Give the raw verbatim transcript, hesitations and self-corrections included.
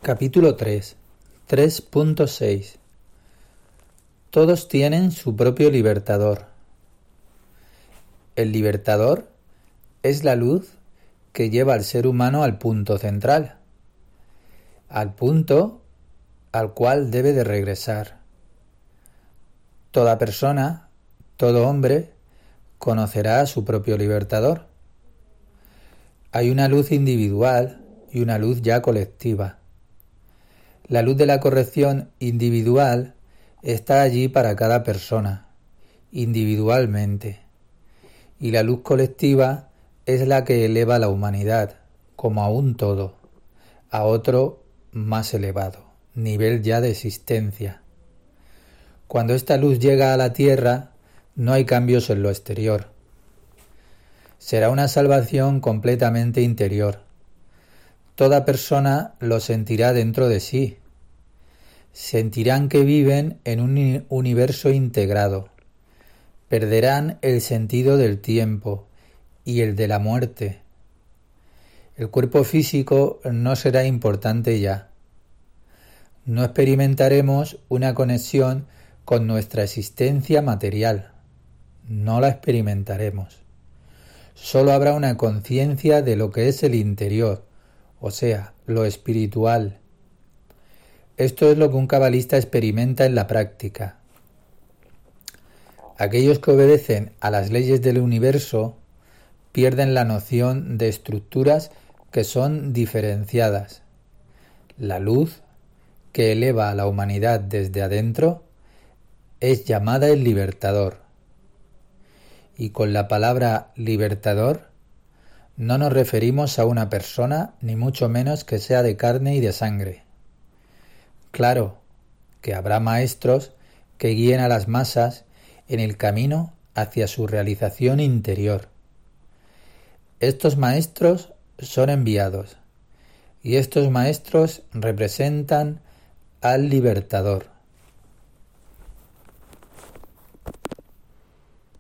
Capítulo tres. tres punto seis. Todos tienen su propio libertador. El libertador es la luz que lleva al ser humano al punto central, al punto al cual debe de regresar. Toda persona, todo hombre, conocerá a su propio libertador. Hay una luz individual y una luz ya colectiva. La luz de la corrección individual está allí para cada persona, individualmente, y la luz colectiva es la que eleva a la humanidad, como a un todo, a otro más elevado, nivel ya de existencia. Cuando esta luz llega a la tierra, no hay cambios en lo exterior. Será una salvación completamente interior. Toda persona lo sentirá dentro de sí. Sentirán que viven en un universo integrado. Perderán el sentido del tiempo y el de la muerte. El cuerpo físico no será importante ya. No experimentaremos una conexión con nuestra existencia material. No la experimentaremos. Solo habrá una conciencia de lo que es el interior, o sea, lo espiritual. Esto es lo que un cabalista experimenta en la práctica. Aquellos que obedecen a las leyes del universo pierden la noción de estructuras que son diferenciadas. La luz, que eleva a la humanidad desde adentro, es llamada el libertador. Y con la palabra libertador no nos referimos a una persona, ni mucho menos que sea de carne y de sangre. Claro que habrá maestros que guíen a las masas en el camino hacia su realización interior. Estos maestros son enviados, y estos maestros representan al libertador.